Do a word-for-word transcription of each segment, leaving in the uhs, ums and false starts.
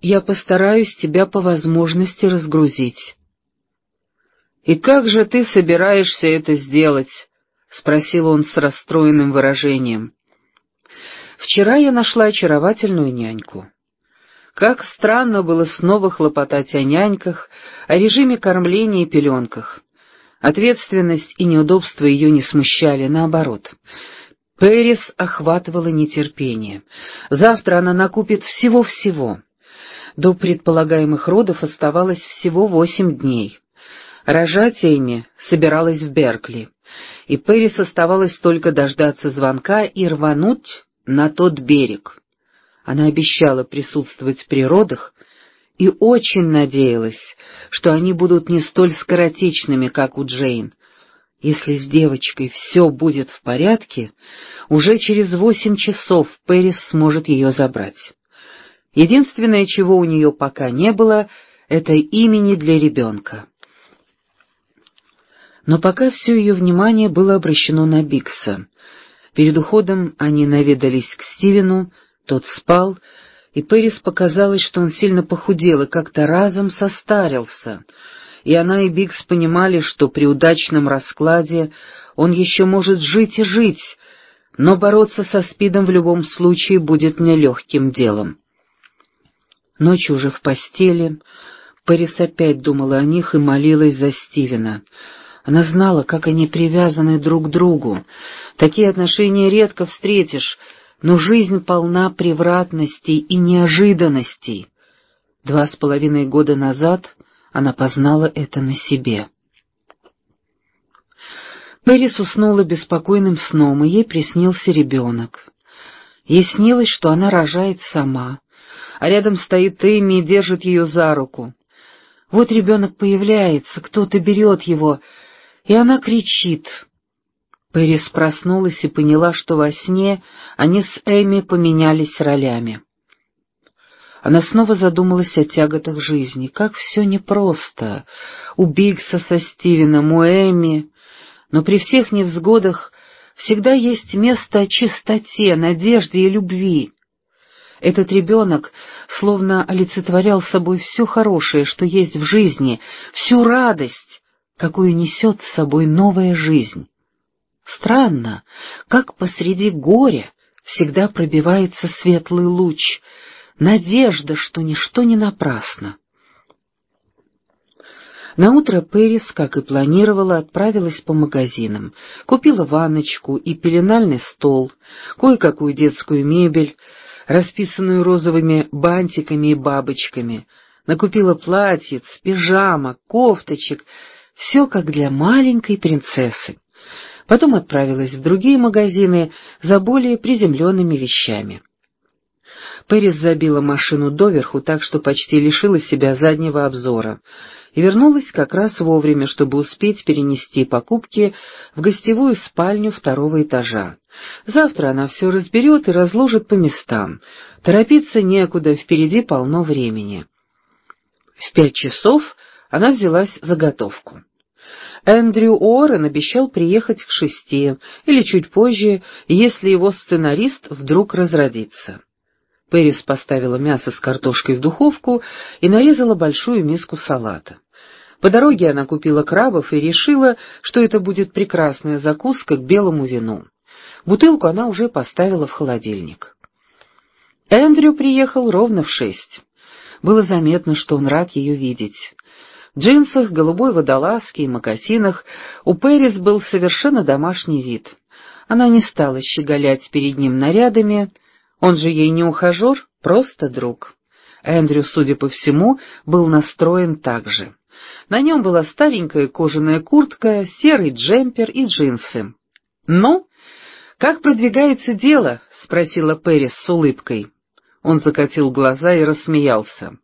Я постараюсь тебя по возможности разгрузить». «И как же ты собираешься это сделать?» — спросил он с расстроенным выражением. «Вчера я нашла очаровательную няньку. Как странно было снова хлопотать о няньках, о режиме кормления и пеленках. Ответственность и неудобства ее не смущали, наоборот. Пэрис охватывало нетерпение. Завтра она накупит всего-всего. До предполагаемых родов оставалось всего восемь дней. Рожать Эми собиралась в Беркли, и Пэрис оставалось только дождаться звонка и рвануть на тот берег. Она обещала присутствовать при родах и очень надеялась, что они будут не столь скоротечными, как у Джейн. Если с девочкой все будет в порядке, уже через восемь часов Пэрис сможет ее забрать. Единственное, чего у нее пока не было, это имени для ребенка. Но пока все ее внимание было обращено на Бигса. Перед уходом они наведались к Стивену, тот спал, и Пэрис показалось, что он сильно похудел и как-то разом состарился, и она и Бигс понимали, что при удачном раскладе он еще может жить и жить, но бороться со СПИДом в любом случае будет нелегким делом. Ночью уже в постели Пэрис опять думала о них и молилась за Стивена. Она знала, как они привязаны друг к другу. Такие отношения редко встретишь, но жизнь полна превратностей и неожиданностей. Два с половиной года назад она познала это на себе. Пэрис уснула беспокойным сном, и ей приснился ребенок. Ей снилось, что она рожает сама, а рядом стоит Эми и держит ее за руку. Вот ребенок появляется, кто-то берет его, и она кричит. Пэрис проснулась и поняла, что во сне они с Эми поменялись ролями. Она снова задумалась о тяготах жизни. Как все непросто. У Бигса со Стивеном, у Эми. Но при всех невзгодах всегда есть место чистоте, надежде и любви. Этот ребенок словно олицетворял собой все хорошее, что есть в жизни, всю радость, какую несет с собой новая жизнь. Странно, как посреди горя всегда пробивается светлый луч, надежда, что ничто не напрасно. Наутро Пэрис, как и планировала, отправилась по магазинам, купила ванночку и пеленальный стол, кое-какую детскую мебель, расписанную розовыми бантиками и бабочками, накупила платьиц, пижамок, кофточек, все как для маленькой принцессы. Потом отправилась в другие магазины за более приземленными вещами. Пэрис забила машину доверху так, что почти лишила себя заднего обзора, и вернулась как раз вовремя, чтобы успеть перенести покупки в гостевую спальню второго этажа. Завтра она все разберет и разложит по местам. Торопиться некуда, впереди полно времени. В пять часов она взялась за готовку. Эндрю Уоррен обещал приехать к шести или чуть позже, если его сценарист вдруг разродится. Пэрис поставила мясо с картошкой в духовку и нарезала большую миску салата. По дороге она купила крабов и решила, что это будет прекрасная закуска к белому вину. Бутылку она уже поставила в холодильник. Эндрю приехал ровно в шесть. Было заметно, что он рад ее видеть. В джинсах, голубой водолазке и мокасинах у Пэрис был совершенно домашний вид. Она не стала щеголять перед ним нарядами, он же ей не ухажер, просто друг. Эндрю, судя по всему, был настроен так же. На нем была старенькая кожаная куртка, серый джемпер и джинсы. «Ну, как продвигается дело?» — спросила Пэрис с улыбкой. Он закатил глаза и рассмеялся.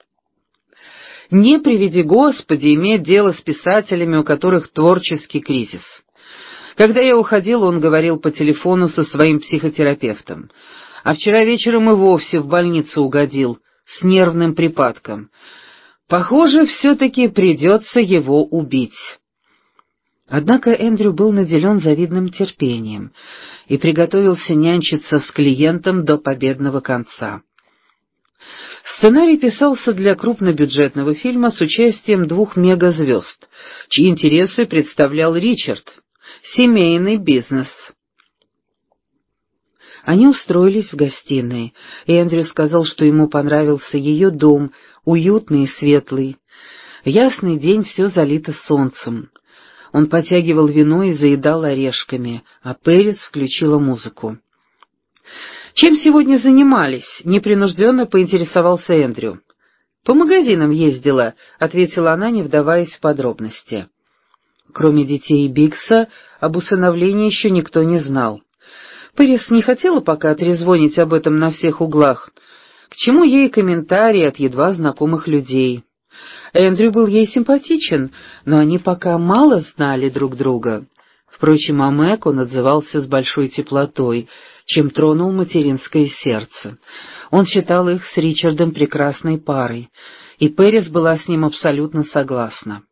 «Не приведи Господи иметь дело с писателями, у которых творческий кризис. Когда я уходил, он говорил по телефону со своим психотерапевтом, а вчера вечером и вовсе в больницу угодил с нервным припадком. Похоже, все-таки придется его убить». Однако Эндрю был наделен завидным терпением и приготовился нянчиться с клиентом до победного конца. Сценарий писался для крупнобюджетного фильма с участием двух мегазвезд, чьи интересы представлял Ричард. Семейный бизнес. Они устроились в гостиной, и Эндрю сказал, что ему понравился ее дом, уютный и светлый. Ясный день, все залито солнцем. Он потягивал вино и заедал орешками, а Пэрис включила музыку. «Чем сегодня занимались?» — непринужденно поинтересовался Эндрю. «По магазинам ездила», — ответила она, не вдаваясь в подробности. Кроме детей Бигса, об усыновлении еще никто не знал. Пэрис не хотела пока трезвонить об этом на всех углах. К чему ей комментарии от едва знакомых людей? Эндрю был ей симпатичен, но они пока мало знали друг друга. Впрочем, о Мэг он отзывался с большой теплотой, чем тронул материнское сердце. Он считал их с Ричардом прекрасной парой, и Пэрис была с ним абсолютно согласна.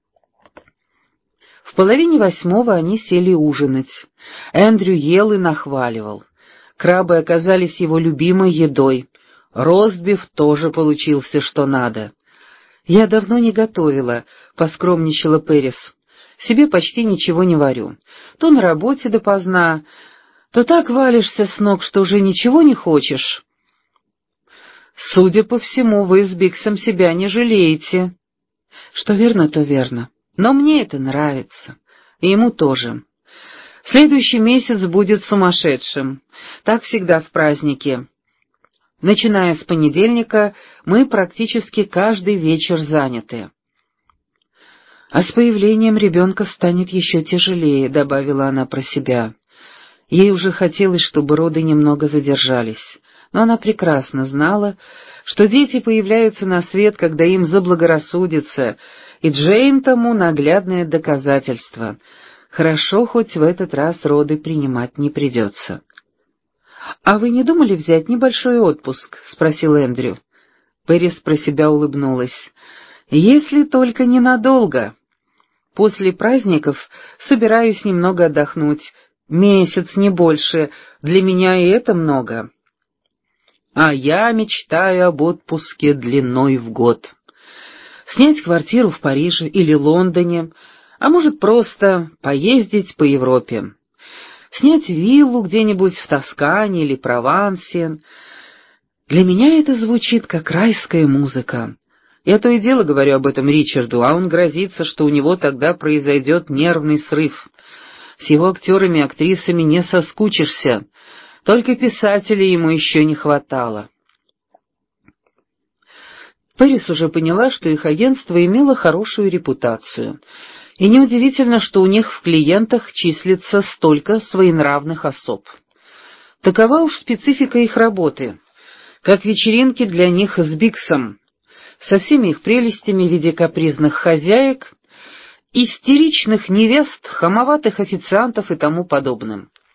В половине восьмого они сели ужинать. Эндрю ел и нахваливал. Крабы оказались его любимой едой. Ростбиф тоже получился что надо. «Я давно не готовила», — поскромничала Пэрис. «Себе почти ничего не варю. То на работе допоздна, то так валишься с ног, что уже ничего не хочешь». «Судя по всему, вы с Биксом себя не жалеете». «Что верно, то верно. Но мне это нравится. И ему тоже. Следующий месяц будет сумасшедшим. Так всегда в праздники. Начиная с понедельника, мы практически каждый вечер заняты». «А с появлением ребенка станет еще тяжелее», — добавила она про себя. Ей уже хотелось, чтобы роды немного задержались, но она прекрасно знала, что дети появляются на свет, когда им заблагорассудится, и Джейн тому наглядное доказательство. Хорошо, хоть в этот раз роды принимать не придется. «А вы не думали взять небольшой отпуск?» — спросил Эндрю. Пэрис про себя улыбнулась. «Если только ненадолго. После праздников собираюсь немного отдохнуть. Месяц, не больше. Для меня и это много». «А я мечтаю об отпуске длиной в год. Снять квартиру в Париже или Лондоне, а может просто поездить по Европе. Снять виллу где-нибудь в Тоскане или Провансе. Для меня это звучит как райская музыка. Я то и дело говорю об этом Ричарду, а он грозится, что у него тогда произойдет нервный срыв. С его актерами и актрисами не соскучишься, только писателей ему еще не хватало». Пэрис уже поняла, что их агентство имело хорошую репутацию, и неудивительно, что у них в клиентах числится столько своенравных особ. Такова уж специфика их работы, как вечеринки для них с Биксом, со всеми их прелестями в виде капризных хозяек, истеричных невест, хамоватых официантов и тому подобным.